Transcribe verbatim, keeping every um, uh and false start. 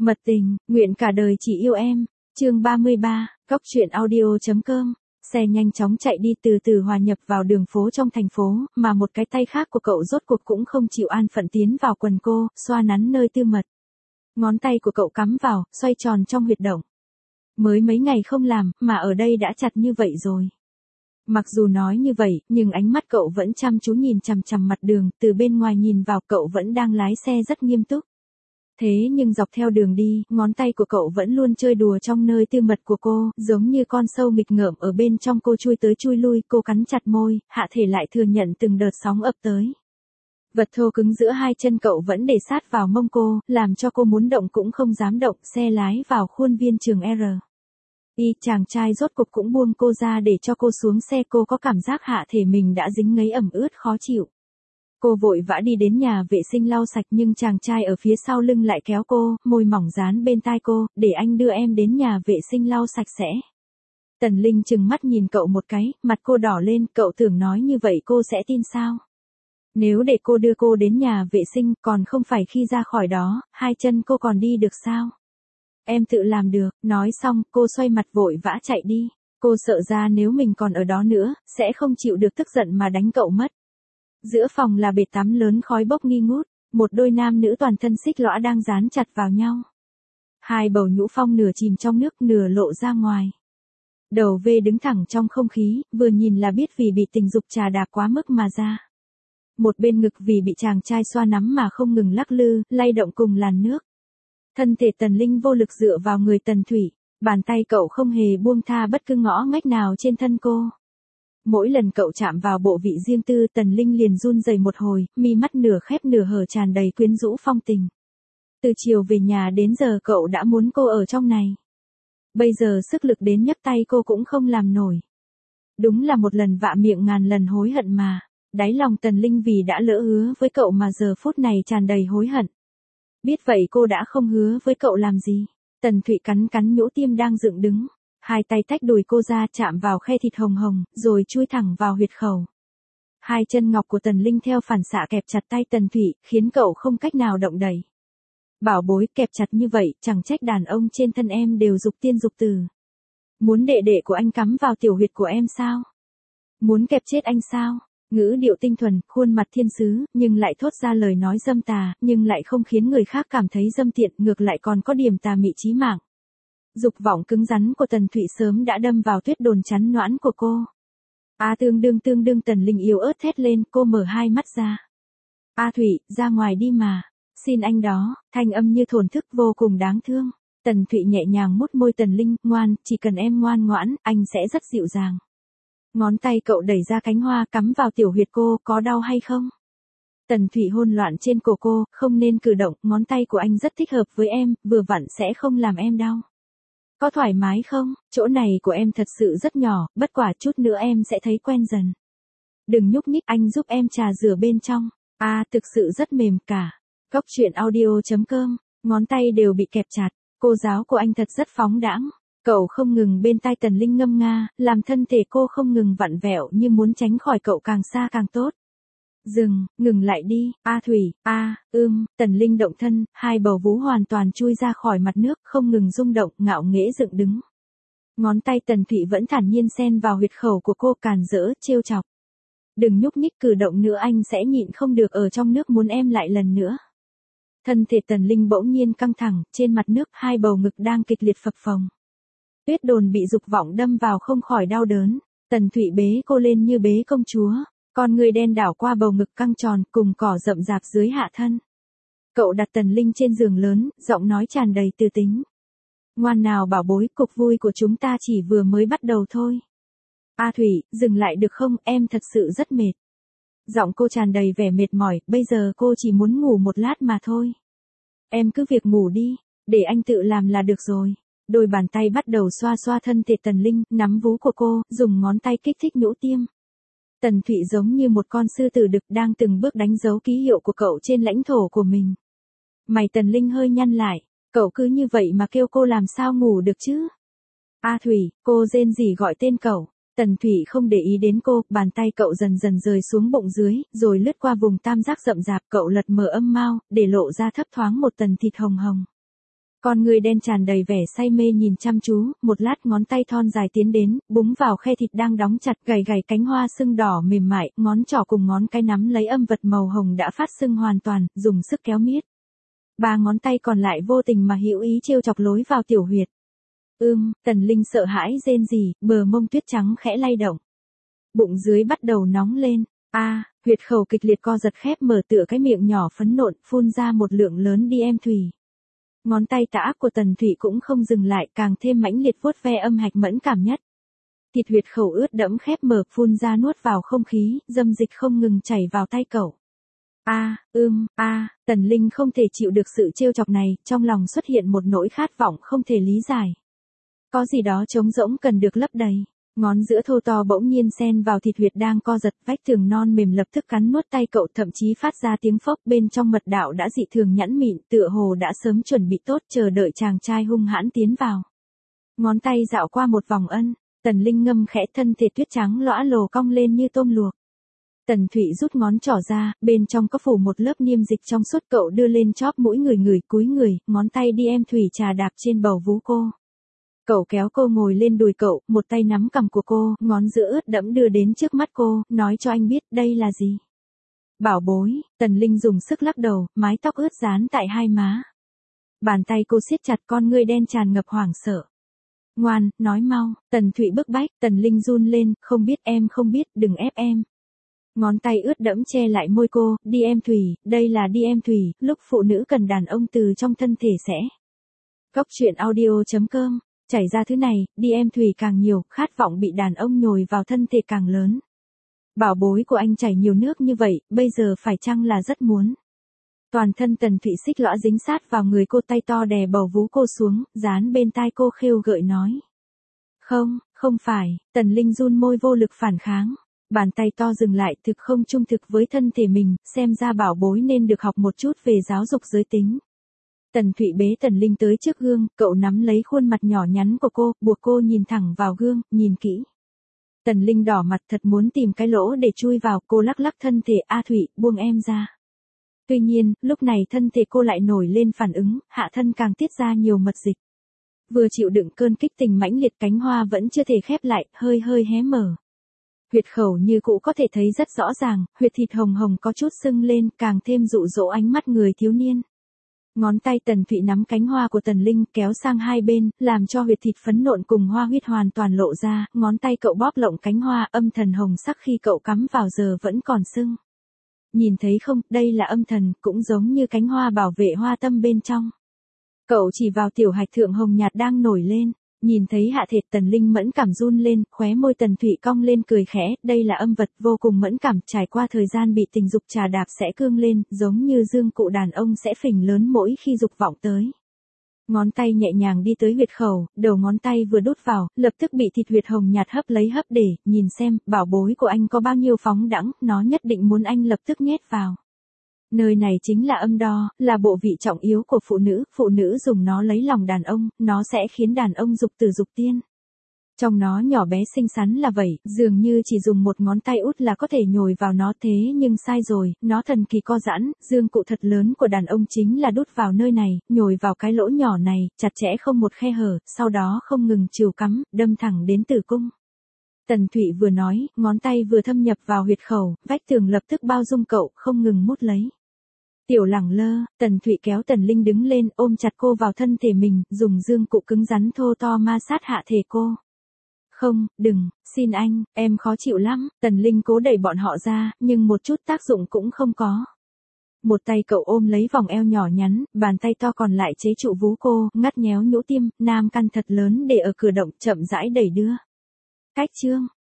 Mật tình, nguyện cả đời chỉ yêu em. Chương ba mươi ba, Cóc truyện audio.com. Xe nhanh chóng chạy đi từ từ hòa nhập vào đường phố trong thành phố, mà một cái tay khác của cậu rốt cuộc cũng không chịu an phận tiến vào quần cô, xoa nắn nơi tư mật. Ngón tay của cậu cắm vào, xoay tròn trong huyệt động. Mới mấy ngày không làm, mà ở đây đã chặt như vậy rồi. Mặc dù nói như vậy, nhưng ánh mắt cậu vẫn chăm chú nhìn chằm chằm mặt đường, từ bên ngoài nhìn vào cậu vẫn đang lái xe rất nghiêm túc. Thế nhưng dọc theo đường đi, ngón tay của cậu vẫn luôn chơi đùa trong nơi tư mật của cô, giống như con sâu nghịch ngợm ở bên trong cô chui tới chui lui, cô cắn chặt môi, hạ thể lại thừa nhận từng đợt sóng ập tới. Vật thô cứng giữa hai chân cậu vẫn để sát vào mông cô, làm cho cô muốn động cũng không dám động, xe lái vào khuôn viên trường R. Y chàng trai rốt cục cũng buông cô ra để cho cô xuống xe, cô có cảm giác hạ thể mình đã dính ngấy ẩm ướt khó chịu. Cô vội vã đi đến nhà vệ sinh lau sạch nhưng chàng trai ở phía sau lưng lại kéo cô, môi mỏng dán bên tai cô, để anh đưa em đến nhà vệ sinh lau sạch sẽ. Tần Linh trừng mắt nhìn cậu một cái, mặt cô đỏ lên, cậu tưởng nói như vậy cô sẽ tin sao? Nếu để cô đưa cô đến nhà vệ sinh, còn không phải khi ra khỏi đó, hai chân cô còn đi được sao? Em tự làm được, nói xong, cô xoay mặt vội vã chạy đi. Cô sợ ra nếu mình còn ở đó nữa, sẽ không chịu được tức giận mà đánh cậu mất. Giữa phòng là bể tắm lớn khói bốc nghi ngút, một đôi nam nữ toàn thân xích lõa đang dán chặt vào nhau. Hai bầu nhũ phong nửa chìm trong nước nửa lộ ra ngoài. Đầu V đứng thẳng trong không khí, vừa nhìn là biết vì bị tình dục trà đạp quá mức mà ra. Một bên ngực vì bị chàng trai xoa nắm mà không ngừng lắc lư, lay động cùng làn nước. Thân thể Tần Linh vô lực dựa vào người Tần Thủy, bàn tay cậu không hề buông tha bất cứ ngõ ngách nào trên thân cô. Mỗi lần cậu chạm vào bộ vị riêng tư, Tần Linh liền run rẩy một hồi, mi mắt nửa khép nửa hở tràn đầy quyến rũ phong tình. Từ chiều về nhà đến giờ cậu đã muốn cô ở trong này. Bây giờ sức lực đến nhấc tay cô cũng không làm nổi. Đúng là một lần vạ miệng ngàn lần hối hận mà. Đáy lòng Tần Linh vì đã lỡ hứa với cậu mà giờ phút này tràn đầy hối hận. Biết vậy cô đã không hứa với cậu làm gì. Tần Thụy cắn cắn nhũ tiêm đang dựng đứng. Hai tay tách đùi cô ra chạm vào khe thịt hồng hồng, rồi chui thẳng vào huyệt khẩu. Hai chân ngọc của Tần Linh theo phản xạ kẹp chặt tay Tần Thụy, khiến cậu không cách nào động đậy. Bảo bối, kẹp chặt như vậy, chẳng trách đàn ông trên thân em đều dục tiên dục tử. Muốn đệ đệ của anh cắm vào tiểu huyệt của em sao? Muốn kẹp chết anh sao? Ngữ điệu tinh thuần, khuôn mặt thiên sứ, nhưng lại thốt ra lời nói dâm tà, nhưng lại không khiến người khác cảm thấy dâm tiện, ngược lại còn có điểm tà mị chí mạng. Dục vọng cứng rắn của Tần Thụy sớm đã đâm vào tuyết đồn chắn noãn của cô. A tương đương tương đương Tần Linh yếu ớt thét lên, cô mở hai mắt ra. A Thụy, ra ngoài đi mà. Xin anh đó, thanh âm như thổn thức vô cùng đáng thương. Tần Thụy nhẹ nhàng mút môi Tần Linh, ngoan, chỉ cần em ngoan ngoãn, anh sẽ rất dịu dàng. Ngón tay cậu đẩy ra cánh hoa cắm vào tiểu huyệt cô, có đau hay không? Tần Thụy hôn loạn trên cổ cô, không nên cử động, ngón tay của anh rất thích hợp với em, vừa vặn sẽ không làm em đau. Có thoải mái không? Chỗ này của em thật sự rất nhỏ, bất quả chút nữa em sẽ thấy quen dần. Đừng nhúc nhích, anh giúp em trà rửa bên trong. À, thực sự rất mềm cả. Cóc truyện audio.com, ngón tay đều bị kẹp chặt, cô giáo của anh thật rất phóng đãng. Cậu không ngừng bên tai Tần Linh ngâm nga, làm thân thể cô không ngừng vặn vẹo như muốn tránh khỏi cậu càng xa càng tốt. Dừng, ngừng lại đi, A Thủy, A, ưm, Tần Linh động thân, hai bầu vú hoàn toàn chui ra khỏi mặt nước, không ngừng rung động, ngạo nghễ dựng đứng. Ngón tay Tần Thụy vẫn thản nhiên xen vào huyệt khẩu của cô, càn rỡ, trêu chọc. Đừng nhúc nhích cử động nữa, anh sẽ nhịn không được ở trong nước muốn em lại lần nữa. Thân thể Tần Linh bỗng nhiên căng thẳng, trên mặt nước hai bầu ngực đang kịch liệt phập phồng. Tuyết đồn bị dục vọng đâm vào không khỏi đau đớn, Tần Thụy bế cô lên như bế công chúa, con người đen đảo qua bầu ngực căng tròn cùng cỏ rậm rạp dưới hạ thân. Cậu đặt Tần Linh trên giường lớn, giọng nói tràn đầy tư tính. Ngoan nào bảo bối, cuộc vui của chúng ta chỉ vừa mới bắt đầu thôi. A Thủy, dừng lại được không, em thật sự rất mệt. Giọng cô tràn đầy vẻ mệt mỏi, bây giờ cô chỉ muốn ngủ một lát mà thôi. Em cứ việc ngủ đi, để anh tự làm là được rồi. Đôi bàn tay bắt đầu xoa xoa thân thể Tần Linh, nắm vú của cô, dùng ngón tay kích thích nhũ tiêm. Tần Thụy giống như một con sư tử đực đang từng bước đánh dấu ký hiệu của cậu trên lãnh thổ của mình. Mày Tần Linh hơi nhăn lại, cậu cứ như vậy mà kêu cô làm sao ngủ được chứ? A Thủy, cô rên rỉ gọi tên cậu. Tần Thụy không để ý đến cô, bàn tay cậu dần dần rời xuống bụng dưới, rồi lướt qua vùng tam giác rậm rạp, cậu lật mở âm mao, để lộ ra thấp thoáng một tầng thịt hồng hồng. Con người đen tràn đầy vẻ say mê nhìn chăm chú, một lát ngón tay thon dài tiến đến, búng vào khe thịt đang đóng chặt, gầy gầy cánh hoa sưng đỏ mềm mại, ngón trỏ cùng ngón cái nắm lấy âm vật màu hồng đã phát sưng hoàn toàn, dùng sức kéo miết. Ba ngón tay còn lại vô tình mà hữu ý trêu chọc lối vào tiểu huyệt. Ưm, Tần Linh sợ hãi rên rỉ, bờ mông tuyết trắng khẽ lay động. Bụng dưới bắt đầu nóng lên, a, à, huyệt khẩu kịch liệt co giật khép mở tựa cái miệng nhỏ phấn nộn, phun ra một lượng lớn đi em thủy. Ngón tay tả ác của Tần Thụy cũng không dừng lại, càng thêm mãnh liệt vuốt ve âm hạch mẫn cảm nhất. Thịt huyệt khẩu ướt đẫm khép mở, phun ra nuốt vào không khí, dâm dịch không ngừng chảy vào tay cậu. A, à, ưm, a, à, Tần Linh không thể chịu được sự trêu chọc này, trong lòng xuất hiện một nỗi khát vọng không thể lý giải. Có gì đó trống rỗng cần được lấp đầy. Ngón giữa thô to bỗng nhiên xen vào thịt huyệt đang co giật, vách tường non mềm lập tức cắn nuốt tay cậu, thậm chí phát ra tiếng phốc, bên trong mật đạo đã dị thường nhẵn mịn, tựa hồ đã sớm chuẩn bị tốt chờ đợi chàng trai hung hãn tiến vào. Ngón tay dạo qua một vòng ân, Tần Linh ngâm khẽ, thân thể tuyết trắng lõa lồ cong lên như tôm luộc. Tần Thụy rút ngón trỏ ra, bên trong có phủ một lớp niêm dịch trong suốt, cậu đưa lên chóp mũi người người, cúi người, ngón tay đi em thủy trà đạp trên bầu vú cô. Cậu kéo cô ngồi lên đùi cậu, một tay nắm cằm của cô, ngón giữa ướt đẫm đưa đến trước mắt cô, nói cho anh biết đây là gì. Bảo bối, Tần Linh dùng sức lắc đầu, mái tóc ướt dán tại hai má. Bàn tay cô siết chặt, con ngươi đen tràn ngập hoảng sợ. Ngoan, nói mau, Tần Thụy bức bách, Tần Linh run lên, không biết em không biết, đừng ép em. Ngón tay ướt đẫm che lại môi cô, đi em thủy, đây là đi em thủy, lúc phụ nữ cần đàn ông từ trong thân thể sẽ. Cóc truyện audio chấm com. Chảy ra thứ này, đi em thủy càng nhiều, khát vọng bị đàn ông nhồi vào thân thể càng lớn. Bảo bối của anh chảy nhiều nước như vậy, bây giờ phải chăng là rất muốn. Toàn thân Tần Thụy xích lõa dính sát vào người cô, tay to đè bầu vú cô xuống, dán bên tai cô khêu gợi nói. Không, không phải, Tần Linh run môi vô lực phản kháng. Bàn tay to dừng lại, thực không trung thực với thân thể mình, xem ra bảo bối nên được học một chút về giáo dục giới tính. Tần Thụy bế Tần Linh tới trước gương, cậu nắm lấy khuôn mặt nhỏ nhắn của cô, buộc cô nhìn thẳng vào gương, nhìn kỹ. Tần Linh đỏ mặt thật muốn tìm cái lỗ để chui vào, cô lắc lắc thân thể, A Thụy, buông em ra. Tuy nhiên, lúc này thân thể cô lại nổi lên phản ứng, hạ thân càng tiết ra nhiều mật dịch. Vừa chịu đựng cơn kích tình mãnh liệt, cánh hoa vẫn chưa thể khép lại, hơi hơi hé mở. Huyệt khẩu như cũ có thể thấy rất rõ ràng, huyệt thịt hồng hồng có chút sưng lên, càng thêm dụ dỗ ánh mắt người thiếu niên. Ngón tay Tần Thụy nắm cánh hoa của Tần Linh kéo sang hai bên, làm cho huyệt thịt phấn nộn cùng hoa huyết hoàn toàn lộ ra, ngón tay cậu bóp lộng cánh hoa, âm thần hồng sắc khi cậu cắm vào giờ vẫn còn sưng. Nhìn thấy không, đây là âm thần, cũng giống như cánh hoa bảo vệ hoa tâm bên trong. Cậu chỉ vào tiểu hạch thượng hồng nhạt đang nổi lên. Nhìn thấy hạ thịt Tần Linh mẫn cảm run lên, khóe môi Tần Thụy cong lên cười khẽ, đây là âm vật vô cùng mẫn cảm, trải qua thời gian bị tình dục trà đạp sẽ cương lên, giống như dương cụ đàn ông sẽ phình lớn mỗi khi dục vọng tới. Ngón tay nhẹ nhàng đi tới huyệt khẩu, đầu ngón tay vừa đút vào, lập tức bị thịt huyệt hồng nhạt hấp lấy hấp để, nhìn xem, bảo bối của anh có bao nhiêu phóng đãng, nó nhất định muốn anh lập tức nhét vào. Nơi này chính là âm đo, là bộ vị trọng yếu của phụ nữ, phụ nữ dùng nó lấy lòng đàn ông, nó sẽ khiến đàn ông dục từ dục tiên. Trong nó nhỏ bé xinh xắn là vậy, dường như chỉ dùng một ngón tay út là có thể nhồi vào nó, thế nhưng sai rồi, nó thần kỳ co giãn, dương cụ thật lớn của đàn ông chính là đút vào nơi này, nhồi vào cái lỗ nhỏ này, chặt chẽ không một khe hở, sau đó không ngừng chiều cắm, đâm thẳng đến tử cung. Tần Thụy vừa nói, ngón tay vừa thâm nhập vào huyệt khẩu, vách tường lập tức bao dung cậu, không ngừng mút lấy. Tiểu lẳng lơ, Tần Thụy kéo Tần Linh đứng lên, ôm chặt cô vào thân thể mình, dùng dương cụ cứng rắn thô to ma sát hạ thể cô. Không, đừng, xin anh, em khó chịu lắm, Tần Linh cố đẩy bọn họ ra, nhưng một chút tác dụng cũng không có. Một tay cậu ôm lấy vòng eo nhỏ nhắn, bàn tay to còn lại chế trụ vú cô, ngắt nhéo nhũ tiêm, nam căn thật lớn để ở cửa động, chậm rãi đẩy đưa. Cách chương.